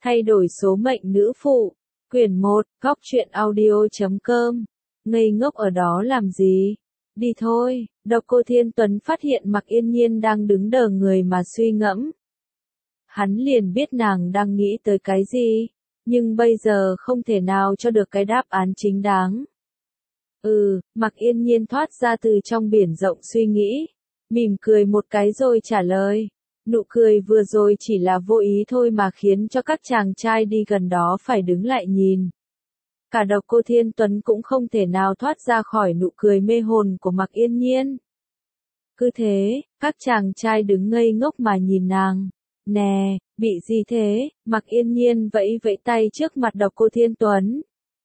Thay đổi số mệnh nữ phụ. Quyển 1, góc truyện audio.com. Ngây ngốc ở đó làm gì? Đi thôi. Độc Cô Thiên Tuấn phát hiện Mạc Yên Nhiên đang đứng đờ người mà suy ngẫm. Hắn liền biết nàng đang nghĩ tới cái gì, nhưng bây giờ không thể nào cho được cái đáp án chính đáng. Mạc Yên Nhiên thoát ra từ trong biển rộng suy nghĩ, mỉm cười một cái rồi trả lời. Nụ cười vừa rồi chỉ là vô ý thôi mà khiến cho các chàng trai đi gần đó phải đứng lại nhìn. Cả Độc Cô Thiên Tuấn cũng không thể nào thoát ra khỏi nụ cười mê hồn của Mạc Yên Nhiên. Cứ thế, các chàng trai đứng ngây ngốc mà nhìn nàng. Nè, bị gì thế? Mạc Yên Nhiên vẫy vẫy tay trước mặt Độc Cô Thiên Tuấn.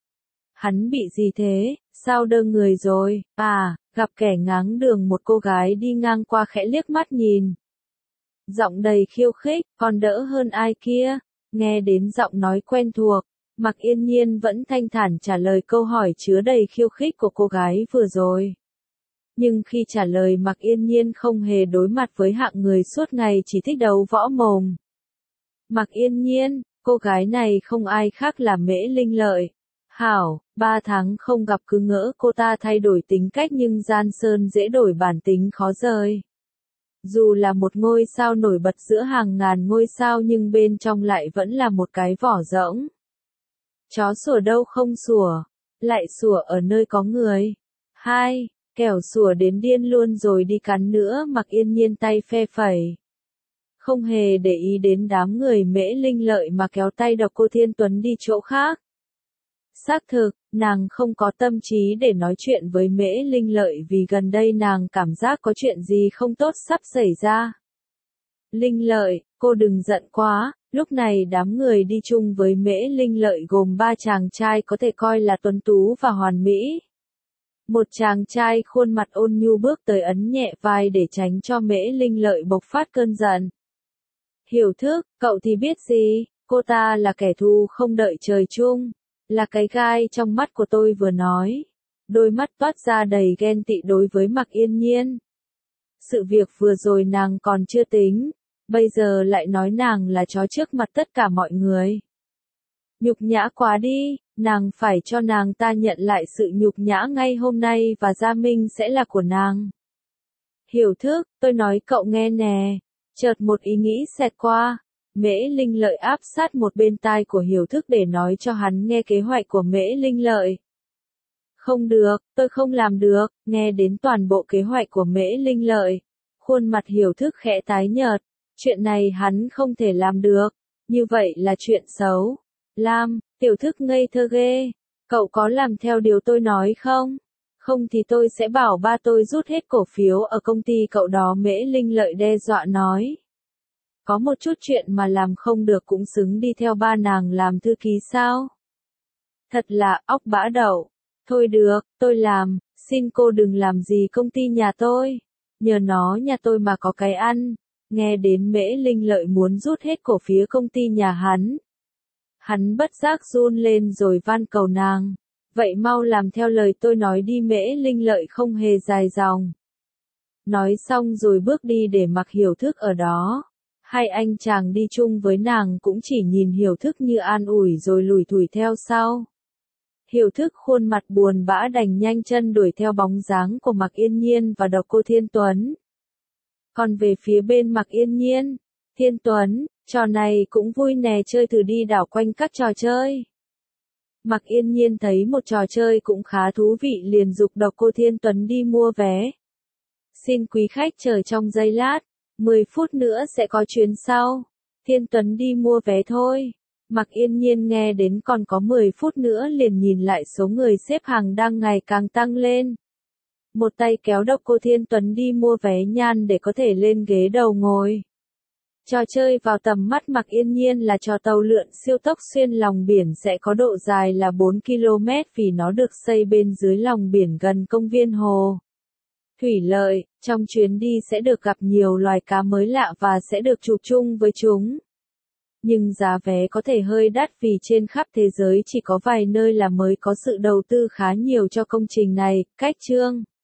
Hắn bị gì thế? Sao đơ người rồi? Gặp kẻ ngáng đường, một cô gái đi ngang qua khẽ liếc mắt nhìn. Giọng đầy khiêu khích, còn đỡ hơn ai kia. Nghe đến giọng nói quen thuộc, Mạc Yên Nhiên vẫn thanh thản trả lời câu hỏi chứa đầy khiêu khích của cô gái vừa rồi. Nhưng khi trả lời, Mạc Yên Nhiên không hề đối mặt với hạng người suốt ngày chỉ thích đấu võ mồm. Mạc Yên Nhiên, cô gái này không ai khác là Mễ Linh Lợi. Hảo, 3 tháng không gặp cứ ngỡ cô ta thay đổi tính cách, nhưng Giang Sơn dễ đổi bản tính khó rời. Dù là một ngôi sao nổi bật giữa hàng ngàn ngôi sao nhưng bên trong lại vẫn là một cái vỏ rỗng. Chó sủa đâu không sủa, lại sủa ở nơi có người. Kẻo sủa đến điên luôn rồi đi cắn nữa. Mạc Yên Nhiên tay phe phẩy, không hề để ý đến đám người Mễ Linh Lợi mà kéo tay Độc Cô Thiên Tuấn đi chỗ khác. Xác thực, nàng không có tâm trí để nói chuyện với Mễ Linh Lợi vì gần đây nàng cảm giác có chuyện gì không tốt sắp xảy ra. Linh Lợi, cô đừng giận quá. Lúc này đám người đi chung với Mễ Linh Lợi gồm 3 chàng trai có thể coi là tuấn tú và hoàn mỹ. Một chàng trai khuôn mặt ôn nhu bước tới ấn nhẹ vai để tránh cho Mễ Linh Lợi bộc phát cơn giận. Hiểu Thức, cậu thì biết gì, cô ta là kẻ thù không đợi trời chung, là cái gai trong mắt của tôi vừa nói. Đôi mắt toát ra đầy ghen tị đối với Mạc Yên Nhiên. Sự việc vừa rồi nàng còn chưa tính, bây giờ lại nói nàng là chó trước mặt tất cả mọi người. Nhục nhã quá đi, nàng phải cho nàng ta nhận lại sự nhục nhã ngay hôm nay và Gia Minh sẽ là của nàng. Hiểu Thức, tôi nói cậu nghe nè. Chợt một ý nghĩ xẹt qua, Mễ Linh Lợi áp sát một bên tai của Hiểu Thức để nói cho hắn nghe kế hoạch của Mễ Linh Lợi. Không được, tôi không làm được. Nghe đến toàn bộ kế hoạch của Mễ Linh Lợi, khuôn mặt Hiểu Thức khẽ tái nhợt. Chuyện này hắn không thể làm được, như vậy là chuyện xấu. Lam, Tiểu Thức ngây thơ ghê, cậu có làm theo điều tôi nói không? Không thì tôi sẽ bảo ba tôi rút hết cổ phiếu ở công ty cậu đó. Mễ Linh Lợi đe dọa nói. Có một chút chuyện mà làm không được cũng xứng đi theo ba nàng làm thư ký sao? Thật là óc bã đậu. Thôi được, tôi làm, xin cô đừng làm gì công ty nhà tôi. Nhờ nó nhà tôi mà có cái ăn. Nghe đến Mễ Linh Lợi muốn rút hết cổ phiếu công ty nhà hắn. Hắn bất giác run lên rồi van cầu nàng. Vậy mau làm theo lời tôi nói đi. Mễ Linh Lợi không hề dài dòng. Nói xong rồi bước đi để mặc Hiểu Thức ở đó. Hai anh chàng đi chung với nàng cũng chỉ nhìn Hiểu Thức như an ủi rồi lủi thủi theo sau. Hiểu Thức khuôn mặt buồn bã đành nhanh chân đuổi theo bóng dáng của Mạc Yên Nhiên và Độc Cô Thiên Tuấn. Còn về phía bên Mạc Yên Nhiên, Thiên Tuấn, trò này cũng vui nè, chơi thử đi, đảo quanh các trò chơi. Mạc Yên Nhiên thấy một trò chơi cũng khá thú vị liền giục Độc Cô Thiên Tuấn đi mua vé. Xin quý khách chờ trong giây lát, 10 phút nữa sẽ có chuyến sau. Thiên Tuấn đi mua vé thôi. Mạc Yên Nhiên nghe đến còn có 10 phút nữa liền nhìn lại số người xếp hàng đang ngày càng tăng lên. Một tay kéo Độc Cô Thiên Tuấn đi mua vé nhan để có thể lên ghế đầu ngồi. Trò chơi vào tầm mắt Mạc Yên Nhiên là trò tàu lượn siêu tốc xuyên lòng biển, sẽ có độ dài là 4 km vì nó được xây bên dưới lòng biển gần công viên hồ Thủy Lợi. Trong chuyến đi sẽ được gặp nhiều loài cá mới lạ và sẽ được chụp chung với chúng. Nhưng giá vé có thể hơi đắt vì trên khắp thế giới chỉ có vài nơi là mới có sự đầu tư khá nhiều cho công trình này. Cách chương